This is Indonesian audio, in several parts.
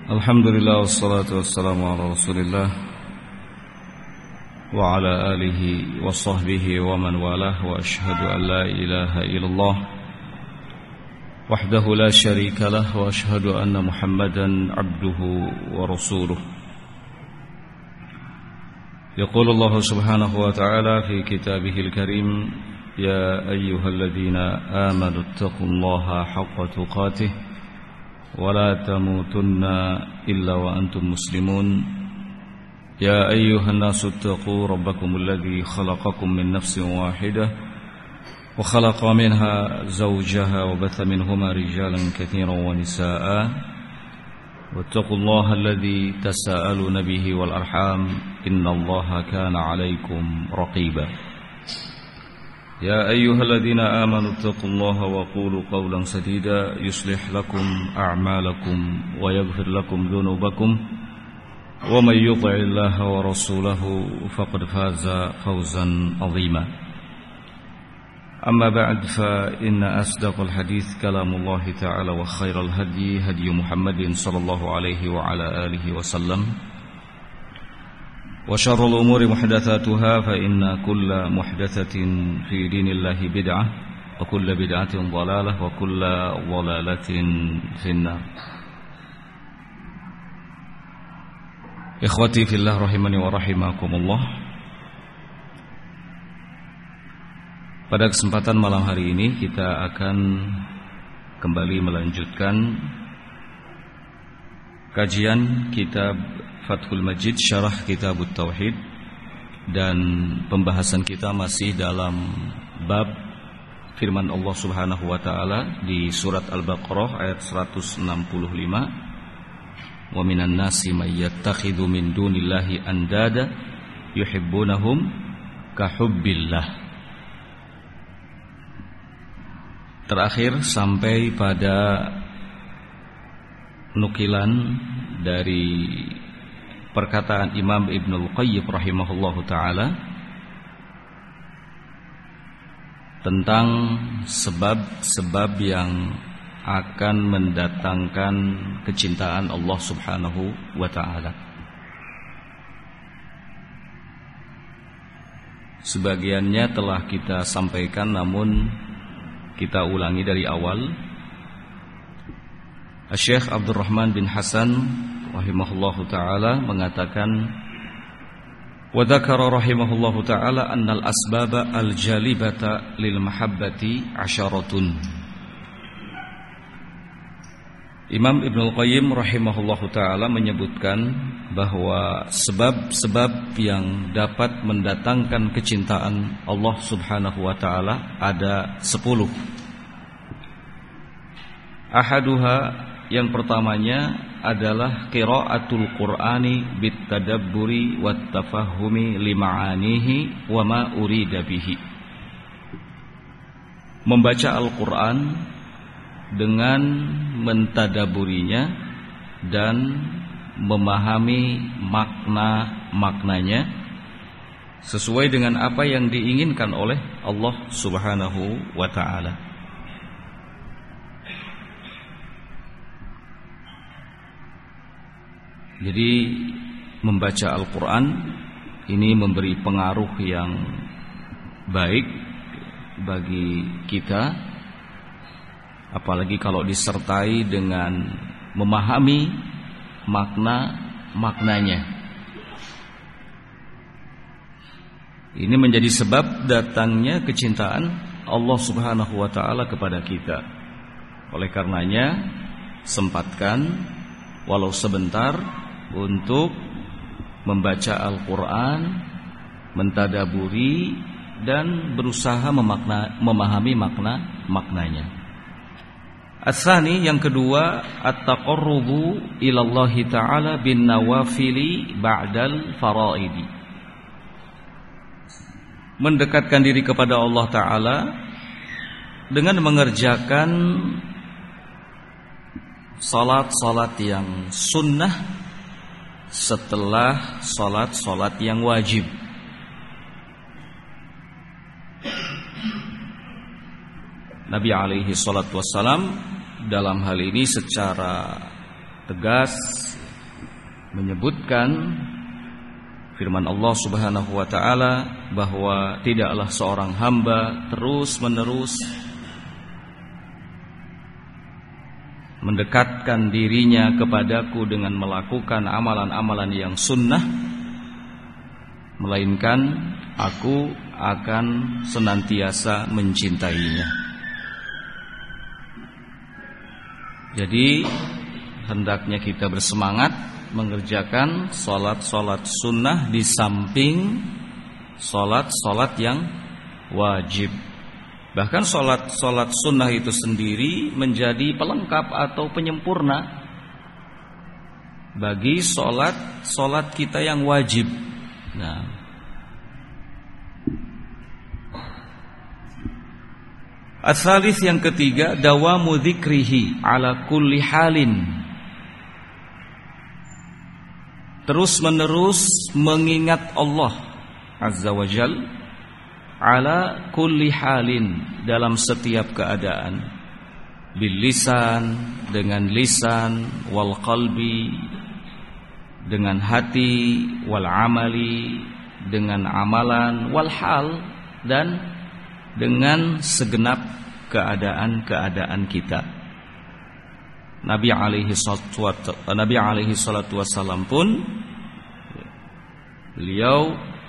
Alhamdulillah wassalatu wassalamu ala Rasulillah wa ala alihi wa sahbihi wa man walah wa ashhadu an la ilaha illallah wahdahu la syarika lah wa ashhadu anna Muhammadan abduhu wa rasuluh. Yaqulu Allah subhanahu wa ta'ala fi kitabihil karim ya ayyuhalladzina amanu taqullaha haqqa tuqatih ولا تموتن إلا وأنتم مسلمون يا أيها الناس اتقوا ربكم الذي خلقكم من نفس واحدة وخلق منها زوجها وبث منهما رجالا كثيرا ونساء واتقوا الله الذي تساءلون به والأرحام إن الله كان عليكم رقيبا يا أيها الذين آمنوا اتقوا الله وقولوا قولا سديدا يصلح لكم أعمالكم ويغفر لكم ذنوبكم ومن يطع الله ورسوله فقد فاز فوزا عظيما أما بعد فإن أصدق الحديث كلام الله تعالى وخير الهدي هدي محمد صلى الله عليه وعلى آله وسلم وشر الأمور محدثاتها فإن كل محدثة في دين الله بدعة وكل بدعة ضلالة وكل ضلالة في النار. Ikhwati fillah rahimani wa rahimakumullah. Pada kesempatan malam hari ini kita akan kembali melanjutkan kajian kitab Fathul Majid Syarah Kitabut Tauhid, dan pembahasan kita masih dalam bab firman Allah Subhanahu wa taala di surat Al-Baqarah ayat 165, wa minan nasi may yattakhidhu min dunillahi andada yuhibbunahum kahubbillah. Terakhir sampai pada nukilan dari perkataan Imam Ibnul Qayyim rahimahullahu ta'ala tentang sebab-sebab yang akan mendatangkan kecintaan Allah subhanahu wa ta'ala. Sebagiannya telah kita sampaikan, namun kita ulangi dari awal. Syekh Abdurrahman bin Hasan rahimahullahu ta'ala mengatakan, wa dzakara rahimahullahu ta'ala annal asbaba al-jalibata lil mahabbati asyaratun. Imam Ibnul Qayyim rahimahullahu ta'ala menyebutkan bahwa sebab-sebab yang dapat mendatangkan kecintaan Allah subhanahu wa ta'ala ada 10. Ahaduha, yang pertamanya adalah qiraatul Qur'ani bitadabburi wattafahumi lima'anihi wa ma urida bihi. Membaca Al-Qur'an dengan mentadaburinya dan memahami makna-maknanya sesuai dengan apa yang diinginkan oleh Allah Subhanahu wa ta'ala. Jadi membaca Al-Quran ini memberi pengaruh yang baik bagi kita, apalagi kalau disertai dengan memahami maknanya. Ini menjadi sebab datangnya kecintaan Allah Subhanahu wa ta'ala kepada kita. Oleh karenanya, sempatkan walau sebentar untuk membaca Al-Quran, mentadaburi, dan berusaha memahami maknanya. Ats-tsani, yang kedua, at-taqarrubu ilallahi ta'ala bin nawafili ba'dal faraidi. Mendekatkan diri kepada Allah Ta'ala dengan mengerjakan salat-salat yang sunnah setelah salat-salat yang wajib. Nabi alaihi salatu wassalam dalam hal ini secara tegas menyebutkan firman Allah Subhanahu wa taala bahwa tidaklah seorang hamba terus-menerus mendekatkan dirinya kepadaku dengan melakukan amalan-amalan yang sunnah, melainkan aku akan senantiasa mencintainya. Jadi hendaknya kita bersemangat mengerjakan sholat-sholat sunnah di samping sholat-sholat yang wajib. Bahkan sholat-sholat sunnah itu sendiri menjadi pelengkap atau penyempurna bagi sholat kita yang wajib. Nah, as-salis yang ketiga, dawamu dzikrihi ala kulli halin. Terus menerus mengingat Allah Azza wa Jal ala kulli halin, dalam setiap keadaan, bil lisan, dengan lisan, wal qalbi, dengan hati, wal amali, dengan amalan, wal hal, dan dengan segenap keadaan-keadaan kita. Nabi alaihi salatu wassalam pun beliau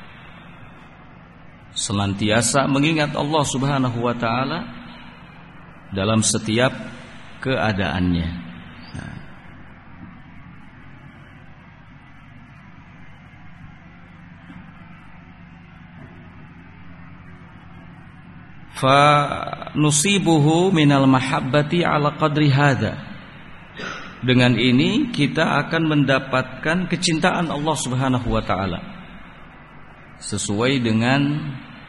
senantiasa mengingat Allah Subhanahu wa taala dalam setiap keadaannya. Fa nusibuhu minal mahabbati ala qadri hadza. Dengan ini kita akan mendapatkan kecintaan Allah Subhanahu wa taala sesuai dengan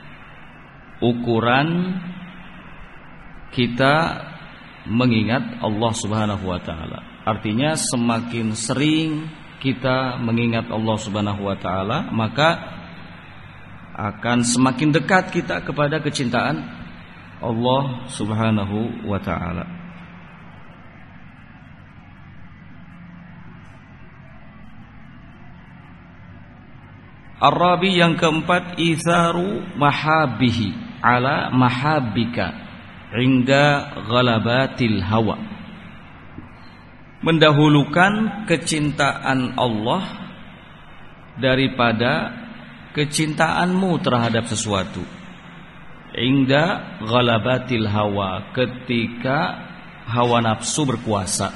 ukuran kita mengingat Allah Subhanahu wa taala. Artinya semakin sering kita mengingat Allah Subhanahu wa taala, maka akan semakin dekat kita kepada kecintaan Allah Subhanahu wa taala. Ar-rabi yang keempat, itharu mahabbihi ala mahabbika inda ghalabatil hawa. Mendahulukan kecintaan Allah daripada kecintaanmu terhadap sesuatu. Inda ghalabatil hawa, ketika hawa nafsu berkuasa.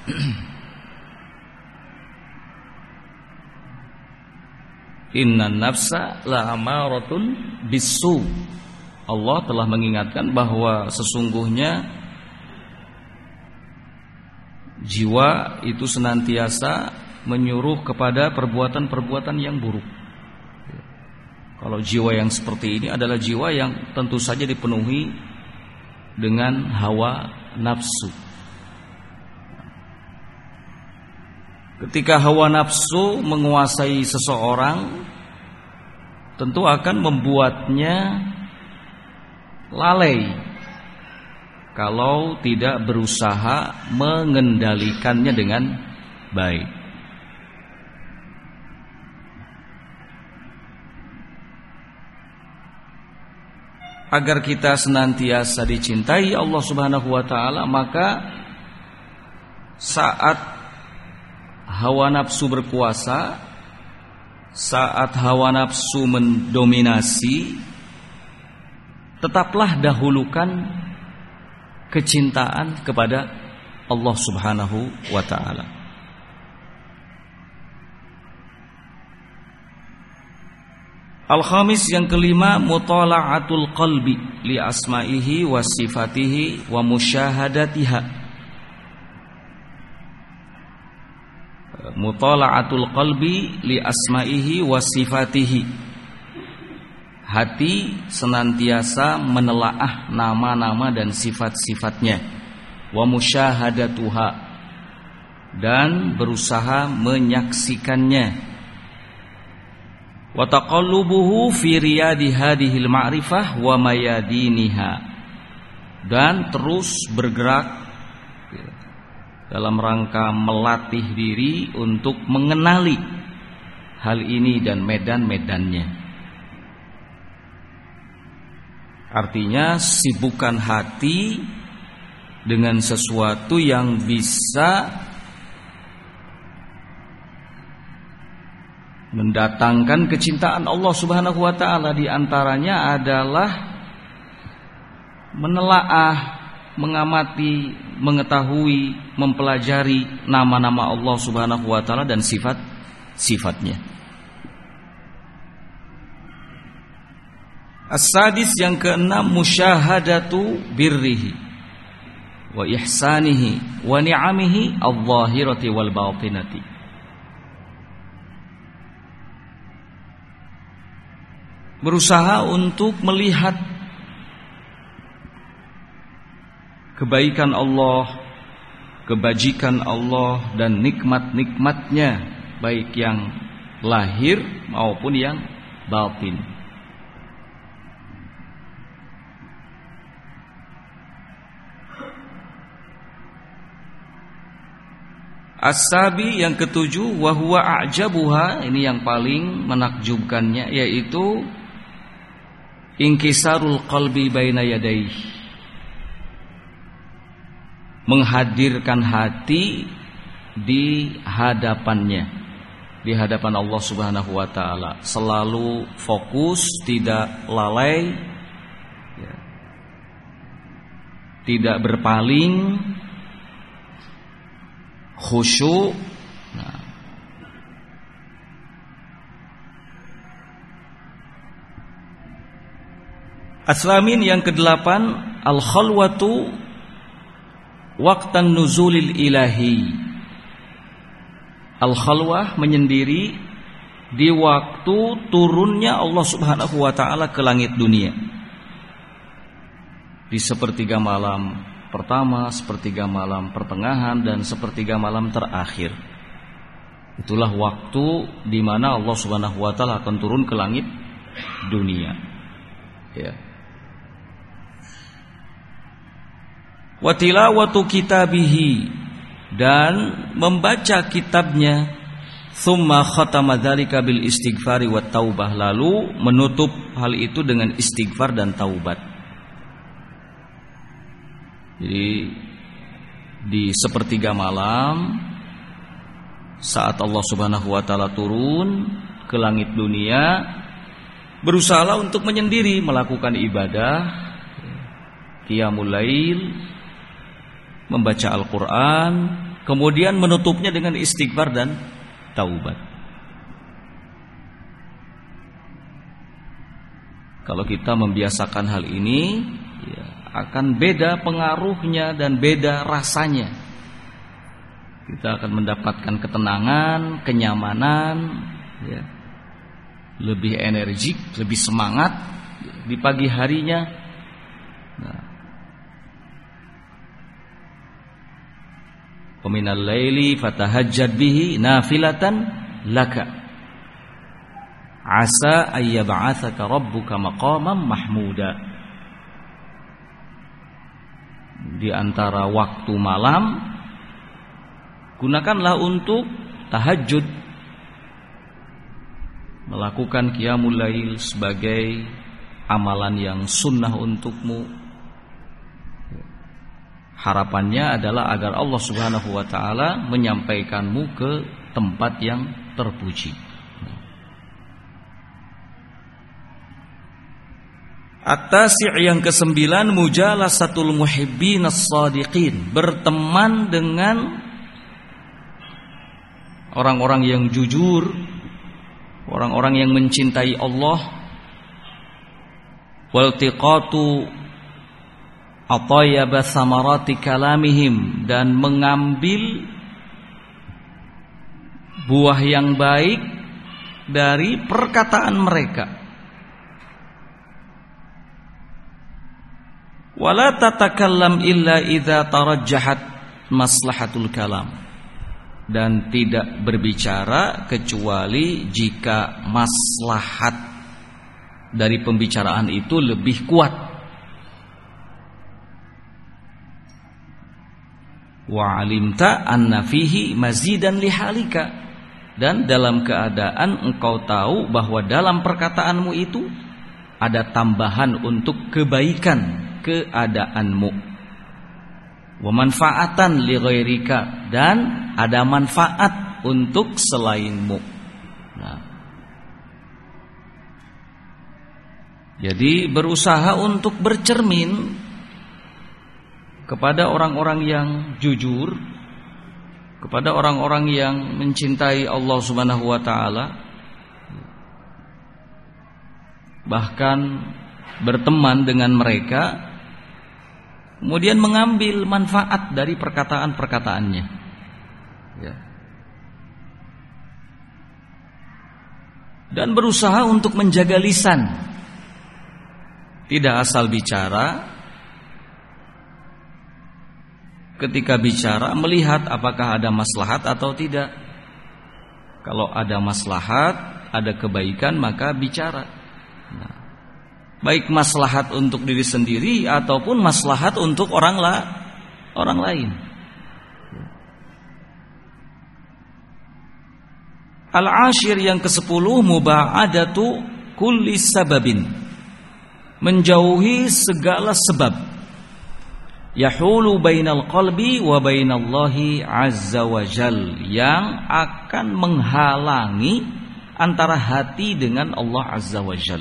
Innan nafsa la'amaratun bisu. Allah telah mengingatkan bahwa sesungguhnya jiwa itu senantiasa menyuruh kepada perbuatan-perbuatan yang buruk. Kalau jiwa yang seperti ini adalah jiwa yang tentu saja dipenuhi dengan hawa nafsu. Ketika hawa nafsu menguasai seseorang, tentu akan membuatnya lalai kalau tidak berusaha mengendalikannya dengan baik. Agar kita senantiasa dicintai Allah Subhanahu wa taala, maka saat hawa nafsu berkuasa, saat hawa nafsu mendominasi, tetaplah dahulukan kecintaan kepada Allah Subhanahu wa ta'ala. Al-khamis yang kelima, mutala'atul qalbi li asma'ihi wa sifatihi wa musyahadatiha. Mutala'atul qalbi li asma'ihi wa sifatihi. Hati senantiasa menelaah nama-nama dan sifat-sifatnya. Wa musyahadatuha, dan berusaha menyaksikannya. Wa taqallubuhu fi riyadi hadhil ma'rifah wa mayadiniha, dan terus bergerak dalam rangka melatih diri untuk mengenali hal ini dan medan-medannya. Artinya sibukkan hati dengan sesuatu yang bisa mendatangkan kecintaan Allah Subhanahu wa taala. Di antaranya adalah menelaah, mengamati, mengetahui, mempelajari nama-nama Allah Subhanahu wa taala dan sifat-sifatnya. As-sadis, yang keenam, musyahadatu birrihi wa ihsanihi wa ni'amihi adh-dhahirati wal batinati. Berusaha untuk melihat kebaikan Allah, kebajikan Allah dan nikmat-nikmatnya, baik yang lahir maupun yang batin. As-sabi, yang ketujuh, wa huwa a'jabuha, ini yang paling menakjubkannya, yaitu inkisarul qalbi baina yadayhi, menghadirkan hati di hadapannya, di hadapan Allah Subhanahu wa taala, selalu fokus, tidak lalai, tidak berpaling, khusyuk. Aslamin, yang kedelapan, al-khalwatu waqtan nuzulil ilahi. Al-khalwah, menyendiri di waktu turunnya Allah Subhanahu wa taala ke langit dunia. Di sepertiga malam pertama, sepertiga malam pertengahan, dan sepertiga malam terakhir. Itulah waktu di mana Allah Subhanahu wa taala akan turun ke langit dunia. Ya. Wa tilawatu kitabihi, dan membaca kitabnya. Tsumma khatama dzalika bil istighfari wat taubah, lalu menutup hal itu dengan istighfar dan taubat. Jadi di sepertiga malam saat Allah Subhanahu wa taala turun ke langit dunia, berusaha untuk menyendiri, melakukan ibadah, qiyamul lail, membaca Al-Quran, kemudian menutupnya dengan istighfar dan taubat. Kalau kita membiasakan hal ini, ya, akan beda pengaruhnya dan beda rasanya. Kita akan mendapatkan ketenangan, kenyamanan, ya, lebih energik, lebih semangat di pagi harinya. Nah, Minal laili fatahajjad bihi nafilatan laka asa ayyab'atsaka rabbuka maqaman mahmuda. Di antara waktu malam, gunakanlah untuk tahajud, melakukan qiyamul lail sebagai amalan yang sunnah untukmu. Harapannya adalah agar Allah Subhanahu wa taala menyampaikanmu ke tempat yang terpuji. At-tasi', yang kesembilan, mujalasatul muhibbin as-sadiqin, berteman dengan orang-orang yang jujur, orang-orang yang mencintai Allah. Waltiqatu atayyaba samarati kalamihim, dan mengambil buah yang baik dari perkataan mereka. Wala tatakallam illa idza tarajjahat maslahatul kalam, dan tidak berbicara kecuali jika maslahat dari pembicaraan itu lebih kuat. wa alimta anna fihi mazidan lihalika, dan dalam keadaan engkau tahu bahwa dalam perkataanmu itu ada tambahan untuk kebaikan keadaanmu, wa manfaatan li ghairika, dan ada manfaat untuk selainmu. Nah, jadi berusaha untuk bercermin kepada orang-orang yang jujur, kepada orang-orang yang mencintai Allah Subhanahu wa taala, bahkan berteman dengan mereka, kemudian mengambil manfaat dari perkataan-perkataannya, ya. Dan berusaha untuk menjaga lisan, tidak asal bicara. Ketika bicara melihat apakah ada maslahat atau tidak. Kalau ada maslahat, ada kebaikan, maka bicara. Nah, baik maslahat untuk diri sendiri ataupun maslahat untuk orang lain. Al-ashir yang ke-10, muba'adatu kulli sababin, menjauhi segala sebab, yahulu bainal qalbi wa bainallahi azza wa jal, yang akan menghalangi antara hati dengan Allah azza wa jal.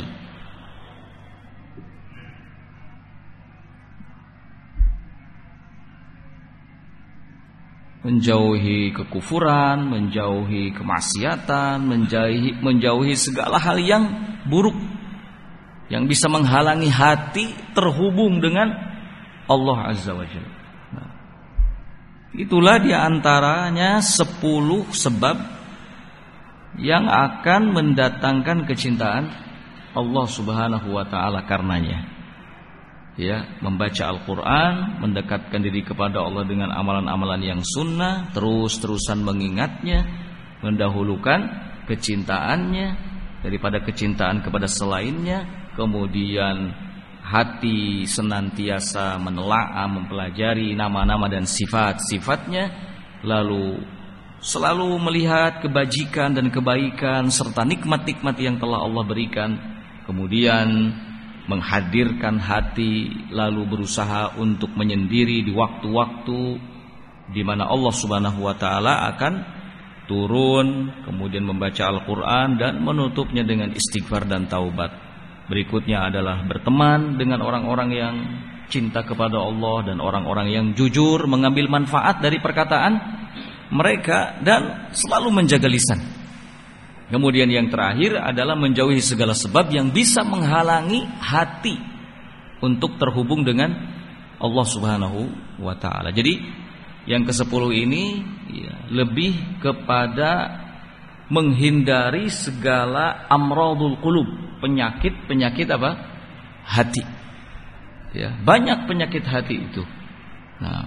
Menjauhi kekufuran, menjauhi kemaksiatan, menjauhi segala hal yang buruk yang bisa menghalangi hati terhubung dengan Allah azza wa jalla. Nah, itulah diantaranya 10 sebab yang akan mendatangkan kecintaan Allah subhanahu wa ta'ala karenanya. Ya, membaca Al-Quran, mendekatkan diri kepada Allah dengan amalan-amalan yang sunnah, terus-terusan mengingatnya, mendahulukan kecintaannya daripada kecintaan kepada selainnya. Kemudian hati senantiasa menelaah, mempelajari nama-nama dan sifat-sifatnya, lalu selalu melihat kebajikan dan kebaikan serta nikmat-nikmat yang telah Allah berikan. Kemudian menghadirkan hati, lalu berusaha untuk menyendiri di waktu-waktu di mana Allah Subhanahu wa taala akan turun, kemudian membaca Al-Quran dan menutupnya dengan istighfar dan taubat. Berikutnya adalah berteman dengan orang-orang yang cinta kepada Allah dan orang-orang yang jujur, mengambil manfaat dari perkataan mereka dan selalu menjaga lisan. Kemudian yang terakhir adalah menjauhi segala sebab yang bisa menghalangi hati untuk terhubung dengan Allah Subhanahu wa taala. Jadi yang ke-10 ini ya, lebih kepada menghindari segala amradul qulub, penyakit apa? Hati. Ya, banyak penyakit hati itu. Nah,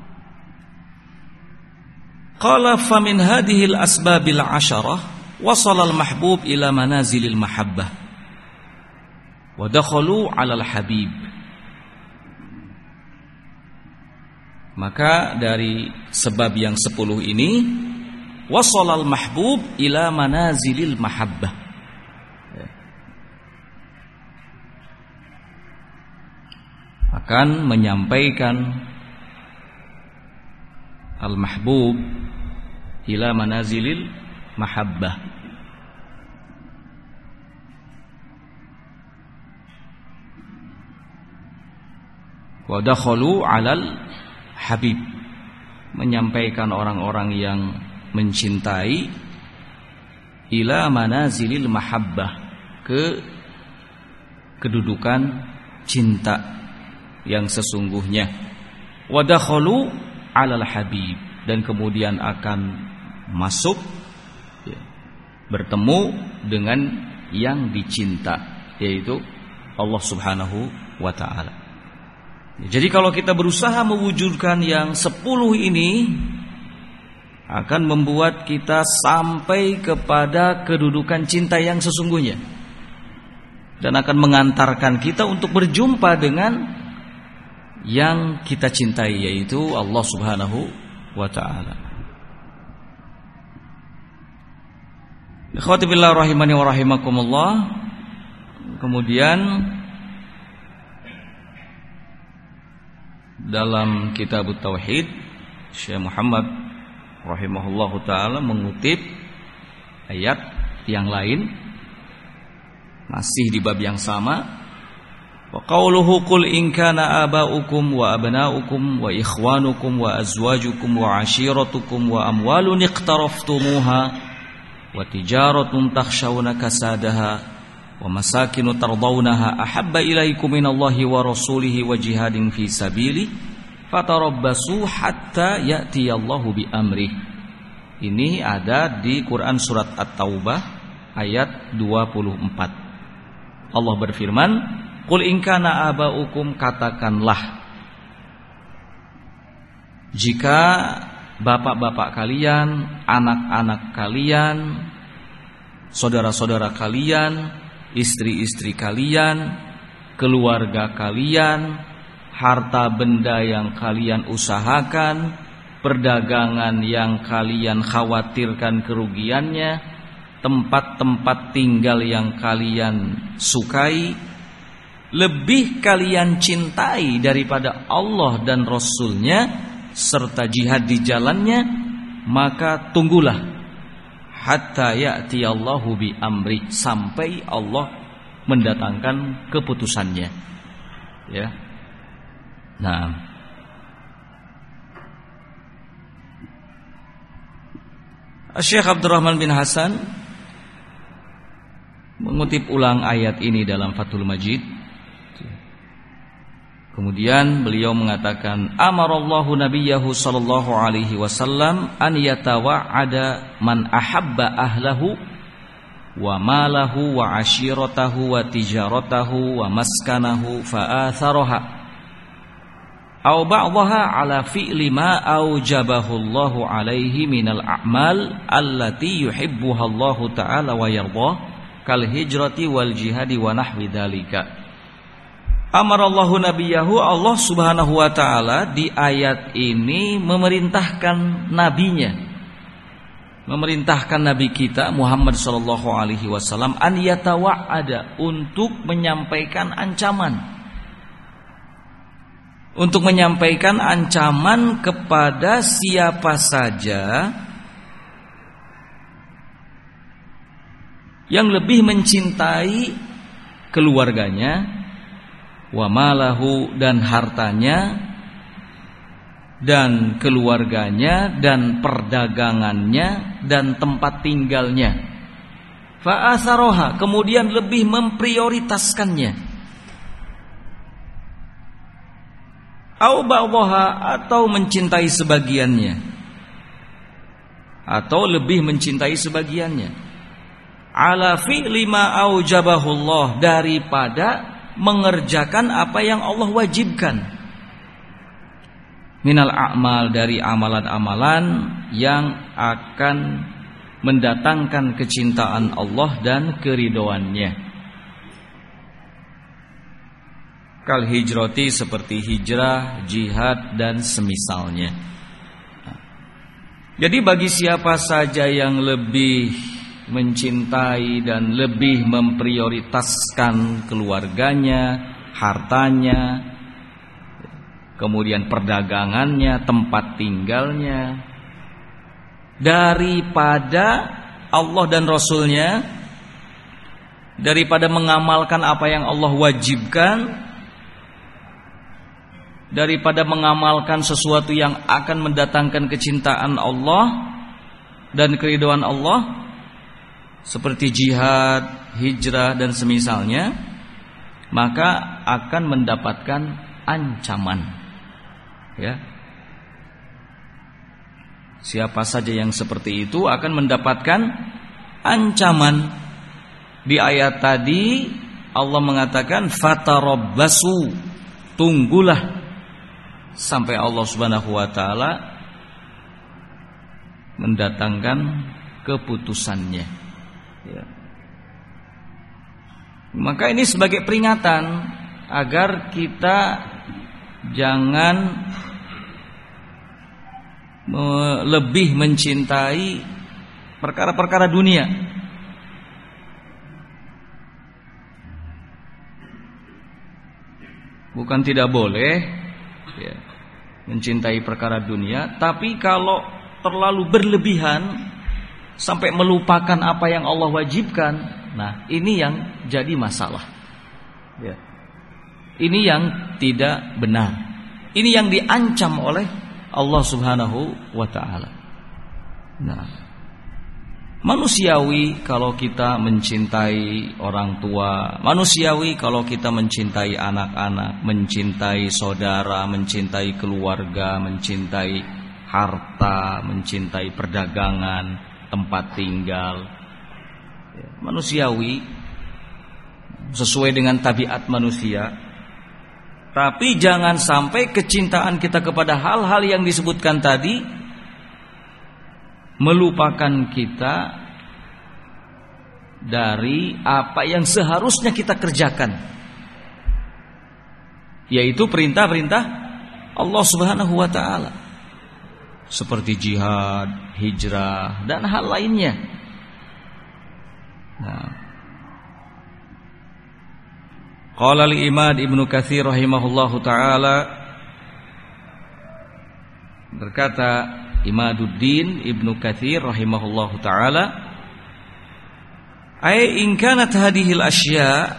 qala fa min hadhihi al-asbabil 'asharah wasala al-mahbub ila manazilil mahabbah wa dakhalu 'ala al-habib. Maka dari sebab yang 10 ini, wasala al-mahbub ila manazilil mahabbah, akan menyampaikan al-mahbub ila manazilil mahabbah. Wa dakhalu 'alal habib, menyampaikan orang-orang yang mencintai ila manazilil mahabbah, ke kedudukan cinta yang sesungguhnya. Wa dakhalu 'alal habib, dan kemudian akan masuk bertemu dengan yang dicinta, yaitu Allah Subhanahu wa taala. Jadi kalau kita berusaha mewujudkan yang 10 ini, akan membuat kita sampai kepada kedudukan cinta yang sesungguhnya, dan akan mengantarkan kita untuk berjumpa dengan yang kita cintai, yaitu Allah Subhanahu wa ta'ala. Ikhwati billah rahimani wa rahimakumullah. Kemudian dalam kitab Tauhid, Syekh Muhammad rahimahullahu ta'ala mengutip ayat yang lain masih di bab yang sama. Wa qauluhu qul in kana aba'ukum wa abna'ukum wa ikhwanukum wa azwajukum wa ashiratukum wa amwalun iqtaraftumuha wa tijaratun takhshawna kasadaha wa masakinu tardawnaha ahabba ilaikum minallahi wa rasulihi wa jihadin fi sabili fatarabbasu hatta ya'tiyallahu bi amrih. Ini ada di Quran surat At-Taubah ayat 24. Allah berfirman, qul in kana aba'ukum, katakanlah jika bapak-bapak kalian, anak-anak kalian, saudara-saudara kalian, istri-istri kalian, keluarga kalian, harta benda yang kalian usahakan, perdagangan yang kalian khawatirkan kerugiannya, tempat-tempat tinggal yang kalian sukai, lebih kalian cintai daripada Allah dan Rasulnya serta jihad di jalannya, maka tunggulah hatta ya'tiyallahu bi amri, sampai Allah mendatangkan keputusannya. Ya. Nah, Syekh Abdurrahman bin Hasan mengutip ulang ayat ini dalam Fathul Majid. Kemudian beliau mengatakan, amarallahu nabiyahu sallallahu alaihi wasallam an yatawa'ada man ahabba ahlahu wa malahu wa ashiratahu wa tijaratahu wa maskanahu fa'atharaha aw ba'daha ala fi'li ma aujabahu Allahu alaihi minal a'mal allati yuhibbuha Allahu ta'ala wa yardah kal hijrati wal jihadi wa nahwi dzalika. Amarallahu nabiyahu, Allah subhanahu wa ta'ala di ayat ini memerintahkan nabinya, memerintahkan nabi kita Muhammad sallallahu alaihi wasallam an yatawa'ada, untuk menyampaikan ancaman, untuk menyampaikan ancaman kepada siapa saja yang lebih mencintai keluarganya, wa malahu, dan hartanya, dan keluarganya, dan perdagangannya, dan tempat tinggalnya. Fa'atharoha, kemudian lebih memprioritaskannya. Au ba'daha, atau mencintai sebagiannya, atau lebih mencintai sebagiannya. Ala fi'li ma aujabahullah, daripada mengerjakan apa yang Allah wajibkan, minal a'mal, dari amalan-amalan yang akan mendatangkan kecintaan Allah dan keridhoannya. Kal hijrati, seperti hijrah, jihad, dan semisalnya. Jadi bagi siapa saja yang lebih mencintai dan lebih memprioritaskan keluarganya, hartanya, kemudian perdagangannya, tempat tinggalnya, daripada Allah dan Rasulnya, daripada mengamalkan apa yang Allah wajibkan, daripada mengamalkan sesuatu yang akan mendatangkan kecintaan Allah dan keridhaan Allah, seperti jihad, hijrah, dan semisalnya, maka akan mendapatkan ancaman. Ya. Siapa saja yang seperti itu akan mendapatkan ancaman. Di ayat tadi Allah mengatakan fatarabbasu, tunggulah sampai Allah Subhanahu wa taala mendatangkan keputusannya. Ya. Maka ini sebagai peringatan agar kita jangan lebih mencintai perkara-perkara dunia. Bukan tidak boleh ya, mencintai perkara dunia, tapi kalau terlalu berlebihan sampai melupakan apa yang Allah wajibkan, nah ini yang jadi masalah ya. Ini yang tidak benar. Ini yang diancam oleh Allah Subhanahu wa ta'ala. Nah, manusiawi kalau kita mencintai orang tua, manusiawi kalau kita mencintai anak-anak, mencintai saudara, mencintai keluarga, mencintai harta, mencintai perdagangan, tempat tinggal. Manusiawi sesuai dengan tabiat manusia. Tapi jangan sampai kecintaan kita kepada hal-hal yang disebutkan tadi melupakan kita dari apa yang seharusnya kita kerjakan, yaitu perintah-perintah Allah Subhanahu wa ta'ala, seperti jihad, hijrah, dan hal lainnya. Nah, qala al-Imam Ibnu Katsir rahimahullahu taala, berkata Imaduddin Ibnu Katsir rahimahullahu taala, ay in kanat hadhil asya,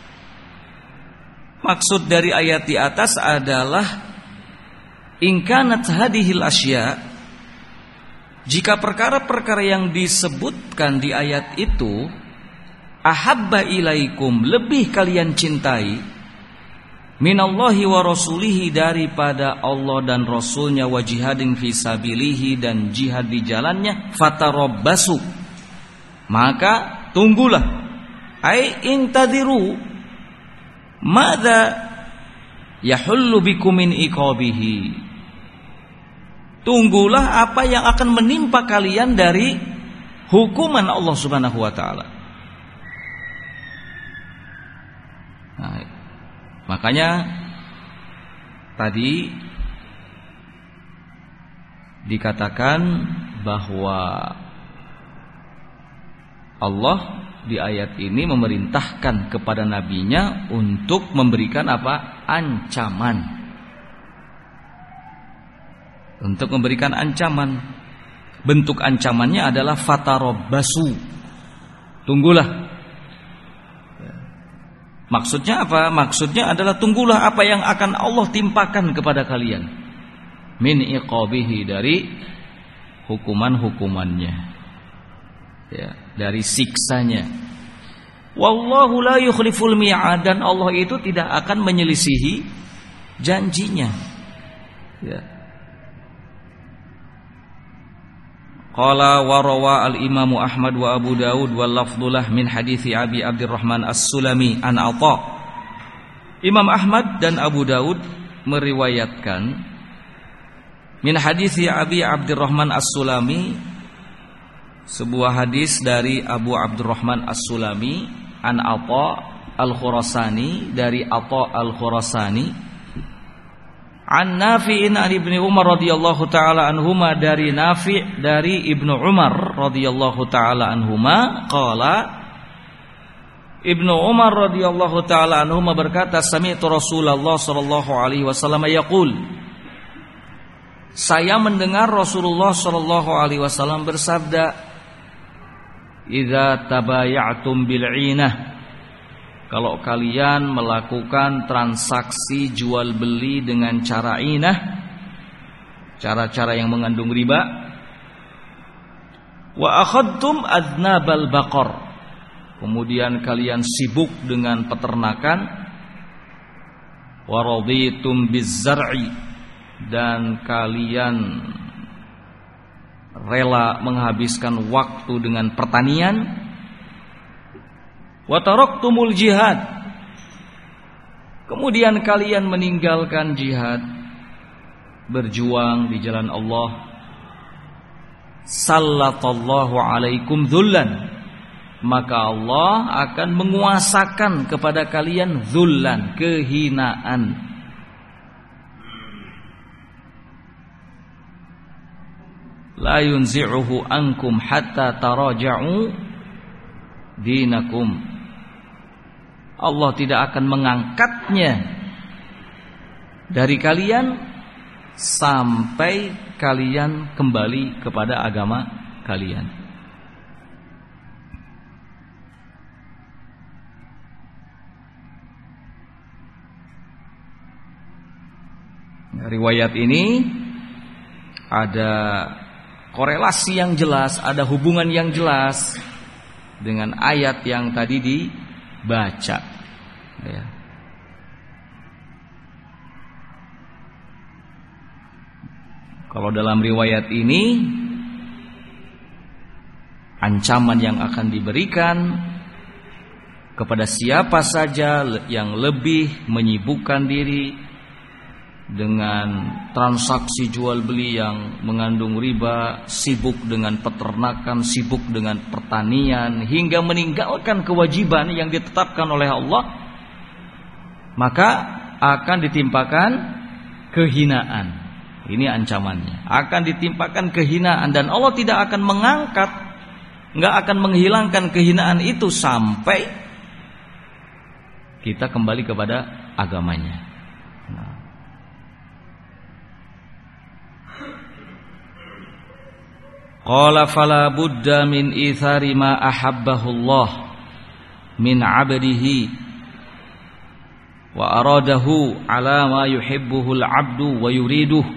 maksud dari ayat di atas adalah in kanat hadhil asya, jika perkara-perkara yang disebutkan di ayat itu ahabba ilaikum, lebih kalian cintai, minallahi wa rasulihi, daripada Allah dan Rasulnya, wa jihadin fi sabilihi, dan jihad di jalannya, fatarabbasu, maka tunggulah, ai intadiru madza yahullu bikum min iqabihi, tunggulah apa yang akan menimpa kalian dari hukuman Allah Subhanahu wa ta'ala. Nah, makanya tadi dikatakan bahwa Allah di ayat ini memerintahkan kepada nabinya untuk memberikan apa? Ancaman. Untuk memberikan ancaman. Bentuk ancamannya adalah fatarabbasu, tunggulah. Maksudnya apa? Maksudnya adalah tunggulah apa yang akan Allah timpakan kepada kalian min iqabihi, dari hukuman-hukumannya ya, dari siksanya. Wallahu la yukhliful mi'ad, dan Allah itu tidak akan menyelisihi janjinya ya. Qala wa rawa al-Imam Ahmad wa Abu Dawud wal lafdhulah min hadithi Abi Abdurrahman As-Sulami an Atha. Imam Ahmad dan Abu Dawud meriwayatkan min hadithi Abi Abdurrahman As-Sulami, sebuah hadis dari Abu Abdurrahman As-Sulami an Atha Al-Khurasani, dari Atha Al-Khurasani, an Nafi'in an Ibnu Umar radhiyallahu taala anhuma, dari Nafi' dari Ibnu Umar radhiyallahu taala anhuma, qala, Ibnu Umar radhiyallahu taala anhuma berkata, sami'tu Rasulullah sallallahu alaihi wasallam yaqul, saya mendengar Rasulullah sallallahu alaihi wasallam bersabda, idza tabaya'tum bil'inah, kalau kalian melakukan transaksi jual beli dengan cara inah, cara-cara yang mengandung riba, wa akhadtum adnabal baqar, kemudian kalian sibuk dengan peternakan, wa raditum bizzar'i, dan kalian rela menghabiskan waktu dengan pertanian, wa taraktumul jihad, kemudian kalian meninggalkan jihad, berjuang di jalan Allah, sallatallahu alaikum dzullan, maka Allah akan menguasakan kepada kalian dzullan, kehinaan. la yunzi'uhu ankum hatta taraja'u dinakum. Allah tidak akan mengangkatnya dari kalian sampai kalian kembali kepada agama kalian. Riwayat ini ada korelasi yang jelas, ada hubungan yang jelas dengan ayat yang tadi dibaca, ya. Kalau dalam riwayat ini, ancaman yang akan diberikan kepada siapa saja yang lebih menyibukkan diri dengan transaksi jual beli yang mengandung riba, sibuk dengan peternakan, sibuk dengan pertanian, hingga meninggalkan kewajiban yang ditetapkan oleh Allah, maka akan ditimpakan kehinaan. Ini ancamannya, akan ditimpakan kehinaan, dan Allah tidak akan mengangkat, nggak akan menghilangkan kehinaan itu sampai kita kembali kepada agamanya. Qala fala budda min ithari ma ahabbahu Allah min 'abdihi wa aradahu ala ma yuhibbuhu al-'abdu wa yuriduhu.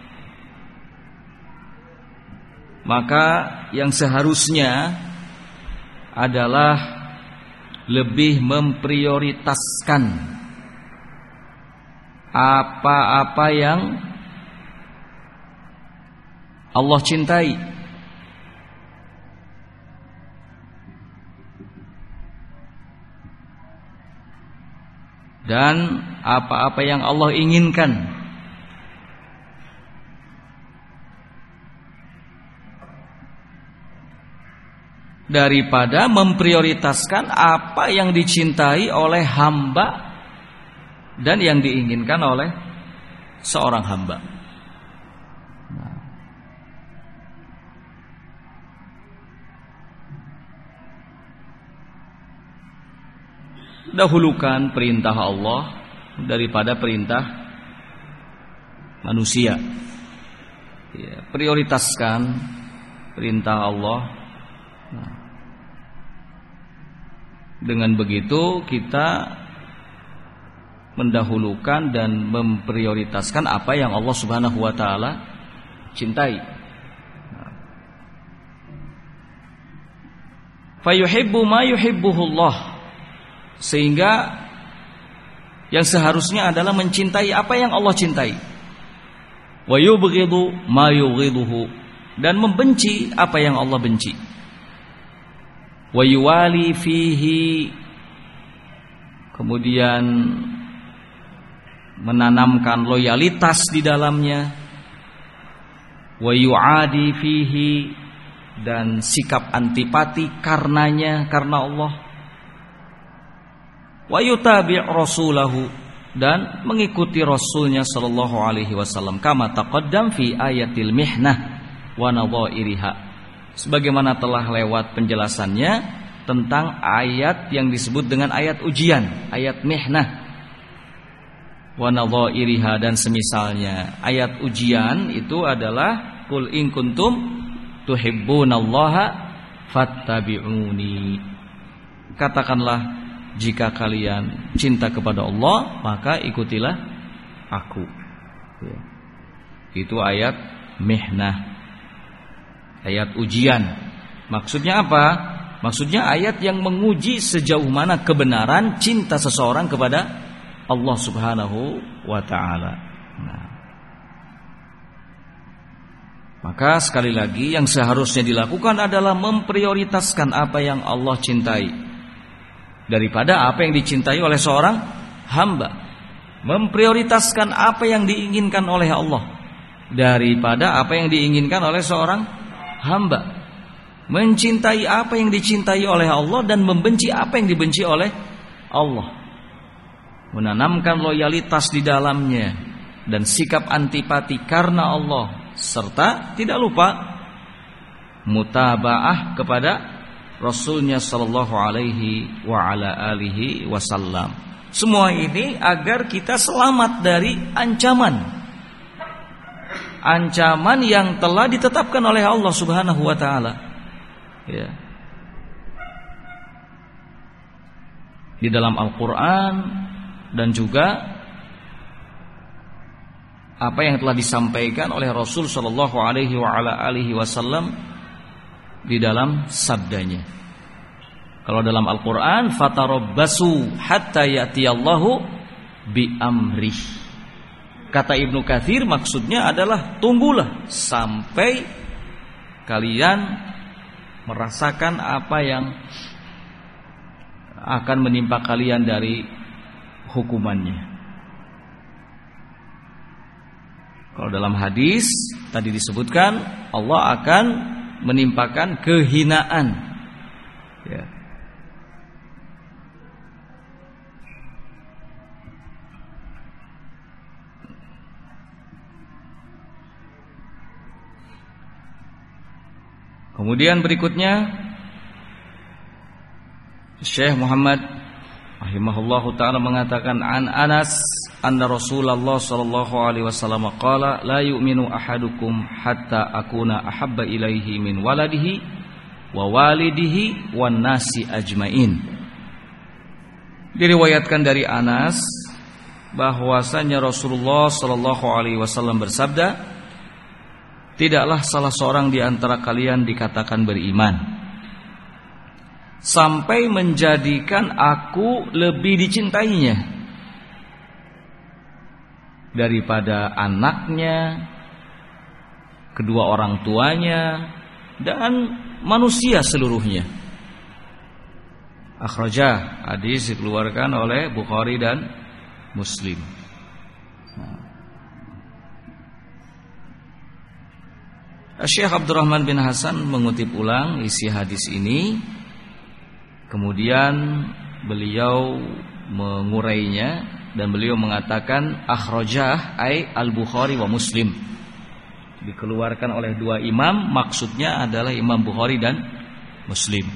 Maka yang seharusnya adalah lebih memprioritaskan apa-apa yang Allah cintai dan apa-apa yang Allah inginkan, daripada memprioritaskan apa yang dicintai oleh hamba dan yang diinginkan oleh seorang hamba. Dahulukan perintah Allah daripada perintah manusia. Ya, prioritaskan perintah Allah. Dengan begitu kita mendahulukan dan memprioritaskan apa yang Allah Subhanahu wa taala cintai. Fayuhibbu ma yuhibbuhullah, sehingga yang seharusnya adalah mencintai apa yang Allah cintai. Wa yubghidu ma yubghiduhu, dan membenci apa yang Allah benci. Wa yuwali fihi, kemudian menanamkan loyalitas di dalamnya. Wa yuadi fihi, dan sikap antipati karenanya, karena Allah. Wa yutabi' rasulahu, dan mengikuti rasulnya sallallahu alaihi wasallam, kama taqaddam fi ayatil mihnah wa nadhairiha, sebagaimana telah lewat penjelasannya tentang ayat yang disebut dengan ayat ujian, ayat mihnah wa nadhairiha, dan semisalnya. Ayat ujian itu adalah qul in kuntum tuhibbunallaha fattabi'uni, katakanlah jika kalian cinta kepada Allah maka ikutilah aku. Itu ayat mihnah, ayat ujian. Maksudnya apa? Maksudnya ayat yang menguji sejauh mana kebenaran cinta seseorang kepada Allah Subhanahu wa ta'ala. Maka sekali lagi yang seharusnya dilakukan adalah memprioritaskan apa yang Allah cintai daripada apa yang dicintai oleh seorang hamba. Memprioritaskan apa yang diinginkan oleh Allah daripada apa yang diinginkan oleh seorang hamba. Mencintai apa yang dicintai oleh Allah dan membenci apa yang dibenci oleh Allah. Menanamkan loyalitas di dalamnya dan sikap antipati karena Allah, serta tidak lupa mutabaah kepada Rasulnya sallallahu alaihi wa ala alihi wasallam. Semua ini agar kita selamat dari ancaman yang telah ditetapkan oleh Allah Subhanahu wa taala. Ya. Di dalam Al-Qur'an dan juga apa yang telah disampaikan oleh Rasul sallallahu alaihi wa ala alihi wasallam di dalam sabdanya. Kalau dalam Al-Qur'an, fatarabbasu hatta ya'tiyallahu bi amrih. Kata Ibnu Katsir maksudnya adalah tunggulah sampai kalian merasakan apa yang akan menimpa kalian dari hukumannya. Kalau dalam hadis tadi disebutkan Allah akan menimpakan kehinaan. Ya. Kemudian berikutnya Syekh Muhammad rahimahullahu ta'ala mengatakan an Anas anna Rasulullah sallallahu alaihi wasallam qala la yu'minu ahadukum hatta akuna ahabba ilaihi min waladihi wa walidihi wan nasi ajmain. Diriwayatkan dari Anas bahwasanya Rasulullah sallallahu alaihi wasallam bersabda, tidaklah salah seorang di antara kalian dikatakan beriman sampai menjadikan aku lebih dicintainya daripada anaknya, kedua orang tuanya, dan manusia seluruhnya. Akhrajah, hadis dikeluarkan oleh Bukhari dan Muslim. Syekh Abdurrahman bin Hasan mengutip ulang isi hadis ini. Kemudian beliau mengurainya dan beliau mengatakan akhrajah ay al-Bukhari wa Muslim. Dikeluarkan oleh dua imam, maksudnya adalah Imam Bukhari dan Muslim.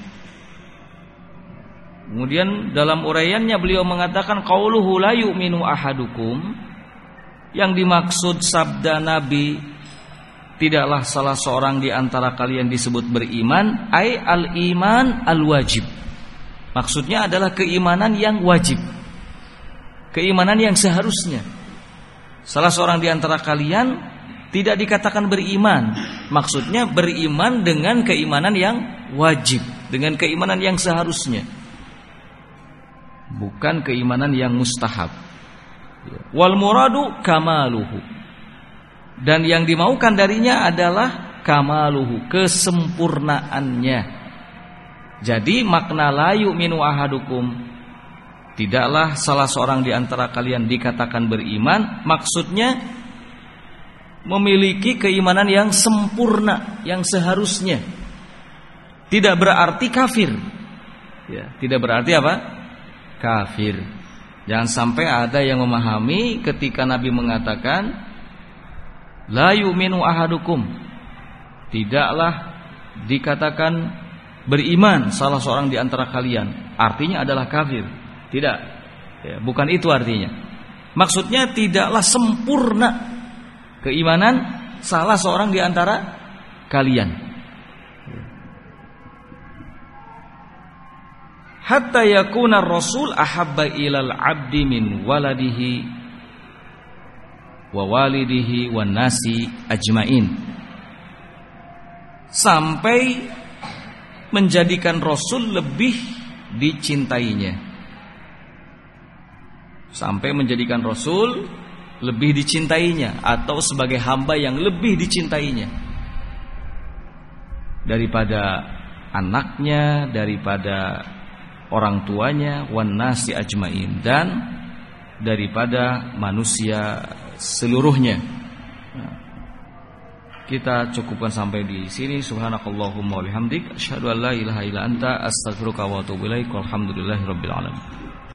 Kemudian dalam uraiannya beliau mengatakan qauluhu la yu'minu ahadukum, yang dimaksud sabda Nabi tidaklah salah seorang di antara kalian disebut beriman ay al-iman al-wajib. Maksudnya adalah keimanan yang wajib, keimanan yang seharusnya. Salah seorang di antara kalian tidak dikatakan beriman, maksudnya beriman dengan keimanan yang wajib, dengan keimanan yang seharusnya, bukan keimanan yang mustahab. Wal muradu kamaluhu, dan yang dimaukan darinya adalah kamaluhu, kesempurnaannya. Jadi makna la yu'minu ahadukum, tidaklah salah seorang di antara kalian dikatakan beriman, maksudnya memiliki keimanan yang sempurna, yang seharusnya. Tidak berarti kafir. Ya, tidak berarti apa? Kafir. Jangan sampai ada yang memahami ketika Nabi mengatakan la yu'minu ahadukum, tidaklah dikatakan beriman salah seorang di antara kalian, artinya adalah kafir. Tidak, ya, bukan itu artinya. Maksudnya tidaklah sempurna keimanan salah seorang di antara kalian. Hatta yakuna Rasul ahabba ilal abdi min waladihi wa walidihi wan nasi ajmain, sampai menjadikan Rasul lebih dicintainya, sampai menjadikan Rasul lebih dicintainya, atau sebagai hamba yang lebih dicintainya daripada anaknya, daripada orang tuanya, wan nasi ajmain, dan daripada manusia seluruhnya. Kita cukupkan sampai di sini. Subhanakallahumma wa bihamdik, asyhadu an la ilaha illa anta, astaghfiruka wa atubu ilaik. Walhamdulillahirabbil alamin.